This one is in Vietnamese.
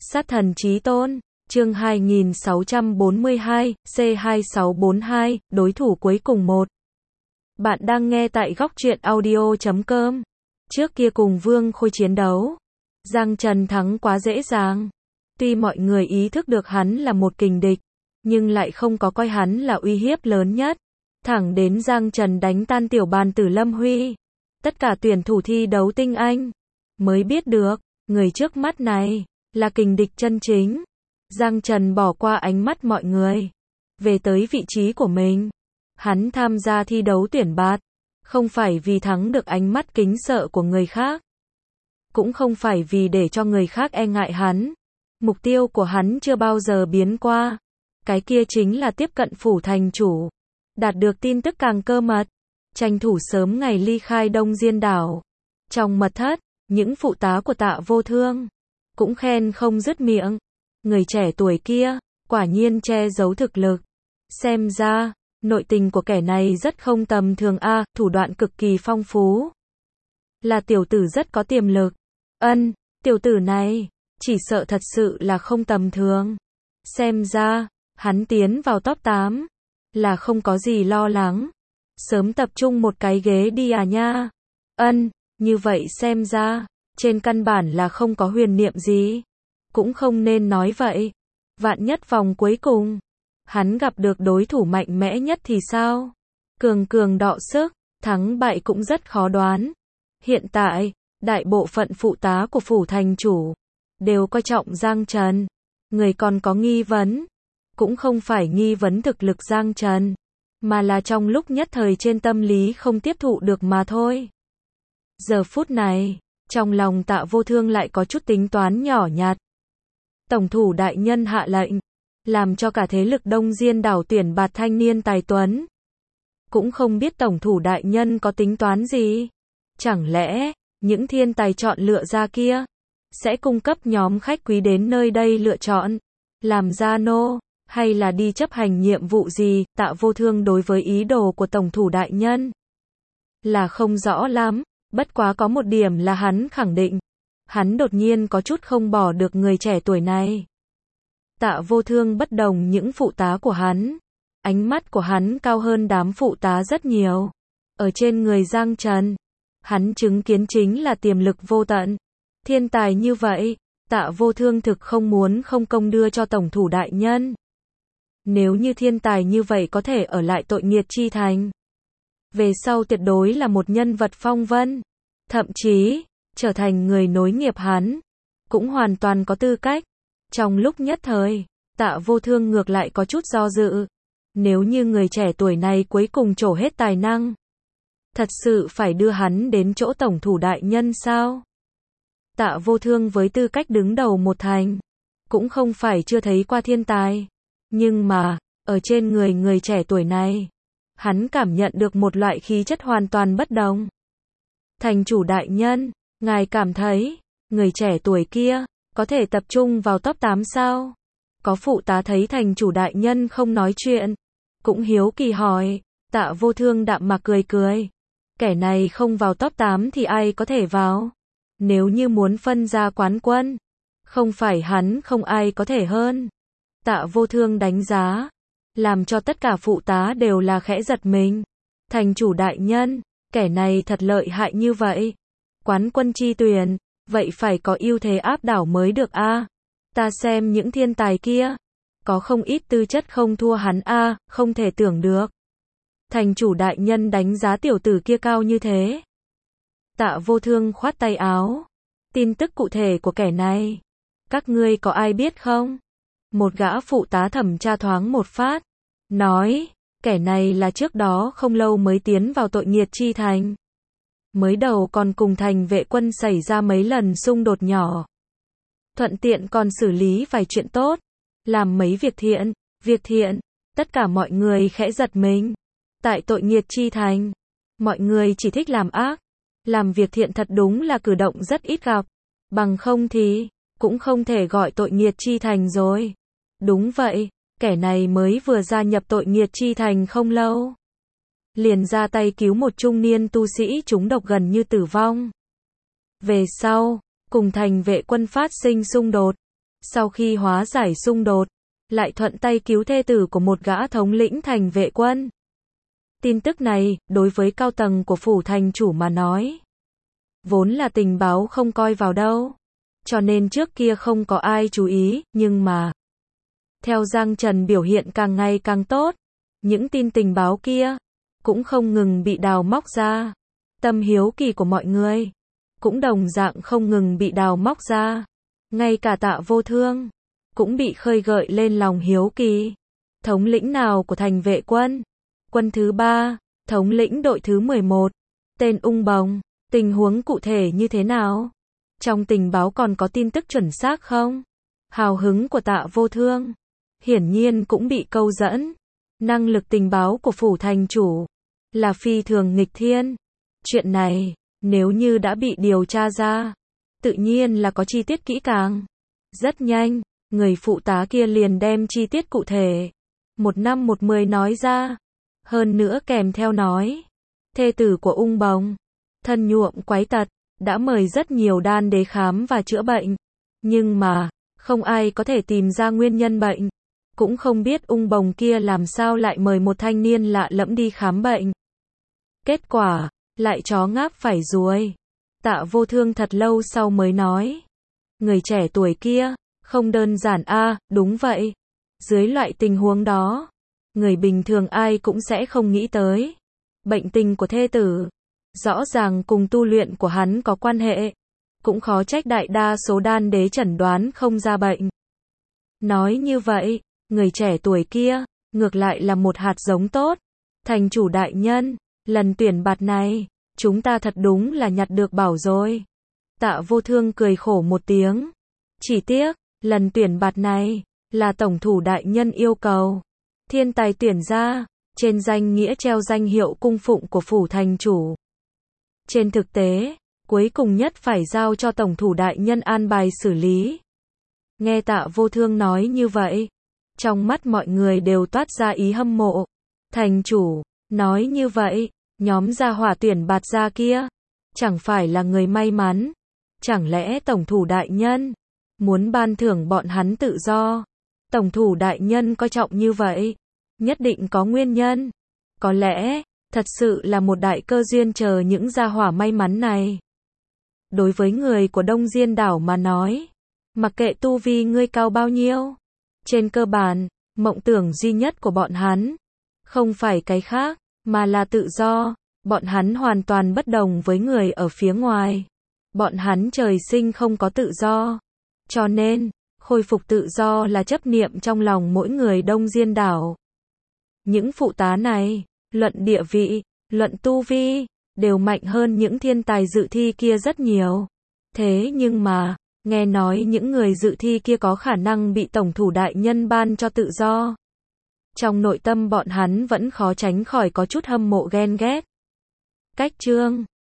Sát thần chí tôn, chương 2642, C2642, đối thủ cuối cùng 1. Bạn đang nghe tại góc truyện audio.com. Trước kia cùng Vương Khôi chiến đấu, Giang Trần thắng quá dễ dàng. Tuy mọi người ý thức được hắn là một kình địch, nhưng lại không có coi hắn là uy hiếp lớn nhất. Thẳng đến Giang Trần đánh tan tiểu bàn tử Lâm Huy, tất cả tuyển thủ thi đấu tinh anh, mới biết được, người trước mắt này, là kình địch chân chính. Giang Trần bỏ qua ánh mắt mọi người, về tới vị trí của mình. Hắn tham gia thi đấu tuyển bạt, không phải vì thắng được ánh mắt kính sợ của người khác, cũng không phải vì để cho người khác e ngại hắn. Mục tiêu của hắn chưa bao giờ biến qua, cái kia chính là tiếp cận phủ thành chủ, đạt được tin tức càng cơ mật, tranh thủ sớm ngày ly khai Đông Diên đảo. Trong mật thất, những phụ tá của Tạ Vô Thương cũng khen không dứt miệng. Người trẻ tuổi kia, quả nhiên che giấu thực lực. Xem ra, nội tình của kẻ này rất không tầm thường a, thủ đoạn cực kỳ phong phú. Là tiểu tử rất có tiềm lực. Tiểu tử này, chỉ sợ thật sự là không tầm thường. Xem ra, hắn tiến vào top 8, là không có gì lo lắng. Sớm tập trung một cái ghế đi à nha. Như vậy xem ra, trên căn bản là không có huyền niệm gì. Cũng không nên nói vậy. Vạn nhất vòng cuối cùng, hắn gặp được đối thủ mạnh mẽ nhất thì sao? Cường đọ sức, thắng bại cũng rất khó đoán. Hiện tại, đại bộ phận phụ tá của phủ thành chủ đều coi trọng Giang Trần. Người còn có nghi vấn, cũng không phải nghi vấn thực lực Giang Trần, mà là trong lúc nhất thời trên tâm lý không tiếp thụ được mà thôi. Giờ phút này, trong lòng Tạ Vô Thương lại có chút tính toán nhỏ nhặt. Tổng thủ đại nhân hạ lệnh, làm cho cả thế lực Đông Diên đảo tuyển bạt thanh niên tài tuấn. Cũng không biết tổng thủ đại nhân có tính toán gì. Chẳng lẽ, những thiên tài chọn lựa ra kia, sẽ cung cấp nhóm khách quý đến nơi đây lựa chọn, làm gia nô, hay là đi chấp hành nhiệm vụ gì? Tạ Vô Thương đối với ý đồ của tổng thủ đại nhân là không rõ lắm, bất quá có một điểm là hắn khẳng định. Hắn đột nhiên có chút không bỏ được người trẻ tuổi này. Tạ Vô Thương bất đồng những phụ tá của hắn. Ánh mắt của hắn cao hơn đám phụ tá rất nhiều. Ở trên người Giang Trần, hắn chứng kiến chính là tiềm lực vô tận. Thiên tài như vậy, Tạ Vô Thương thực không muốn không công đưa cho tổng thủ đại nhân. Nếu như thiên tài như vậy có thể ở lại Tội Nghiệt Chi Thành, về sau tuyệt đối là một nhân vật phong vân. Thậm chí, trở thành người nối nghiệp hắn, cũng hoàn toàn có tư cách. Trong lúc nhất thời, Tạ Vô Thương ngược lại có chút do dự. Nếu như người trẻ tuổi này cuối cùng trổ hết tài năng, thật sự phải đưa hắn đến chỗ tổng thủ đại nhân sao? Tạ Vô Thương với tư cách đứng đầu một thành, cũng không phải chưa thấy qua thiên tài. Nhưng mà, ở trên người trẻ tuổi này, hắn cảm nhận được một loại khí chất hoàn toàn bất đồng. Thành chủ đại nhân, ngài cảm thấy, người trẻ tuổi kia, có thể tập trung vào top 8 sao? Có phụ tá thấy thành chủ đại nhân không nói chuyện, cũng hiếu kỳ hỏi. Tạ Vô Thương đạm mạc cười. Kẻ này không vào top 8 thì ai có thể vào? Nếu như muốn phân ra quán quân, không phải hắn không ai có thể hơn. Tạ Vô Thương đánh giá, làm cho tất cả phụ tá đều là khẽ giật mình. Thành chủ đại nhân, kẻ này thật lợi hại như vậy. Quán quân chi tuyển, vậy phải có ưu thế áp đảo mới được a. Ta xem những thiên tài kia, có không ít tư chất không thua hắn a, không thể tưởng được. Thành chủ đại nhân đánh giá tiểu tử kia cao như thế. Tạ Vô Thương khoát tay áo. Tin tức cụ thể của kẻ này, các ngươi có ai biết không? Một gã phụ tá thẩm tra thoáng một phát, nói, kẻ này là trước đó không lâu mới tiến vào Tội Nghiệt Chi Thành. Mới đầu còn cùng thành vệ quân xảy ra mấy lần xung đột nhỏ. Thuận tiện còn xử lý vài chuyện tốt, làm mấy việc thiện, tất cả mọi người khẽ giật mình. Tại Tội Nghiệt Chi Thành, mọi người chỉ thích làm ác, làm việc thiện thật đúng là cử động rất ít gặp. Bằng không thì, cũng không thể gọi Tội Nghiệt Chi Thành rồi. Đúng vậy, kẻ này mới vừa gia nhập Tội Nghiệt Chi Thành không lâu, liền ra tay cứu một trung niên tu sĩ trúng độc gần như tử vong. Về sau, cùng thành vệ quân phát sinh xung đột. sau khi hóa giải xung đột, lại thuận tay cứu thê tử của một gã thống lĩnh thành vệ quân. Tin tức này, đối với cao tầng của phủ thành chủ mà nói, vốn là tình báo không coi vào đâu, cho nên trước kia không có ai chú ý, nhưng mà theo Giang Trần biểu hiện càng ngày càng tốt, những tin tình báo kia cũng không ngừng bị đào móc ra. Tâm hiếu kỳ của mọi người cũng đồng dạng không ngừng bị đào móc ra. Ngay cả Tạ Vô Thương cũng bị khơi gợi lên lòng hiếu kỳ. Thống lĩnh nào của thành vệ quân? Quân thứ 3, thống lĩnh đội thứ 11, tên Ung Bồng, tình huống cụ thể như thế nào? Trong tình báo còn có tin tức chuẩn xác không? Hào hứng của Tạ Vô Thương hiển nhiên cũng bị câu dẫn. Năng lực tình báo của phủ thành chủ là phi thường nghịch thiên. Chuyện này, nếu như đã bị điều tra ra, tự nhiên là có chi tiết kỹ càng. Rất nhanh, người phụ tá kia liền đem chi tiết cụ thể, 1/10 nói ra. Hơn nữa kèm theo nói, thê tử của Ung Bồng, thân nhuộm quái tật, đã mời rất nhiều đan đế khám và chữa bệnh. Nhưng mà, không ai có thể tìm ra nguyên nhân bệnh. Cũng không biết Ung Bồng kia làm sao lại mời một thanh niên lạ lẫm đi khám bệnh. Kết quả, lại chó ngáp phải ruồi. Tạ Vô Thương thật lâu sau mới nói, người trẻ tuổi kia, không đơn giản a, đúng vậy. Dưới loại tình huống đó, người bình thường ai cũng sẽ không nghĩ tới. Bệnh tình của thê tử, rõ ràng cùng tu luyện của hắn có quan hệ. Cũng khó trách đại đa số đan đế chẩn đoán không ra bệnh. Nói như vậy, người trẻ tuổi kia, ngược lại là một hạt giống tốt. Thành chủ đại nhân, lần tuyển bạt này, chúng ta thật đúng là nhặt được bảo rồi. Tạ Vô Thương cười khổ một tiếng. Chỉ tiếc, lần tuyển bạt này, là tổng thủ đại nhân yêu cầu. Thiên tài tuyển ra, trên danh nghĩa treo danh hiệu cung phụng của phủ thành chủ. Trên thực tế, cuối cùng nhất phải giao cho tổng thủ đại nhân an bài xử lý. Nghe Tạ Vô Thương nói như vậy, trong mắt mọi người đều toát ra ý hâm mộ. Thành chủ, nói như vậy, nhóm gia hỏa tuyển bạt ra kia, chẳng phải là người may mắn. Chẳng lẽ tổng thủ đại nhân muốn ban thưởng bọn hắn tự do? Tổng thủ đại nhân coi trọng như vậy, nhất định có nguyên nhân. Có lẽ, thật sự là một đại cơ duyên chờ những gia hỏa may mắn này. Đối với người của Đông Diên đảo mà nói, mặc kệ tu vi ngươi cao bao nhiêu, trên cơ bản, mộng tưởng duy nhất của bọn hắn, không phải cái khác, mà là tự do. Bọn hắn hoàn toàn bất đồng với người ở phía ngoài. Bọn hắn trời sinh không có tự do. Cho nên, khôi phục tự do là chấp niệm trong lòng mỗi người Đông Diên đảo. Những phụ tá này, luận địa vị, luận tu vi, đều mạnh hơn những thiên tài dự thi kia rất nhiều. Thế nhưng mà, nghe nói những người dự thi kia có khả năng bị tổng thủ đại nhân ban cho tự do. Trong nội tâm bọn hắn vẫn khó tránh khỏi có chút hâm mộ ghen ghét. Cách chương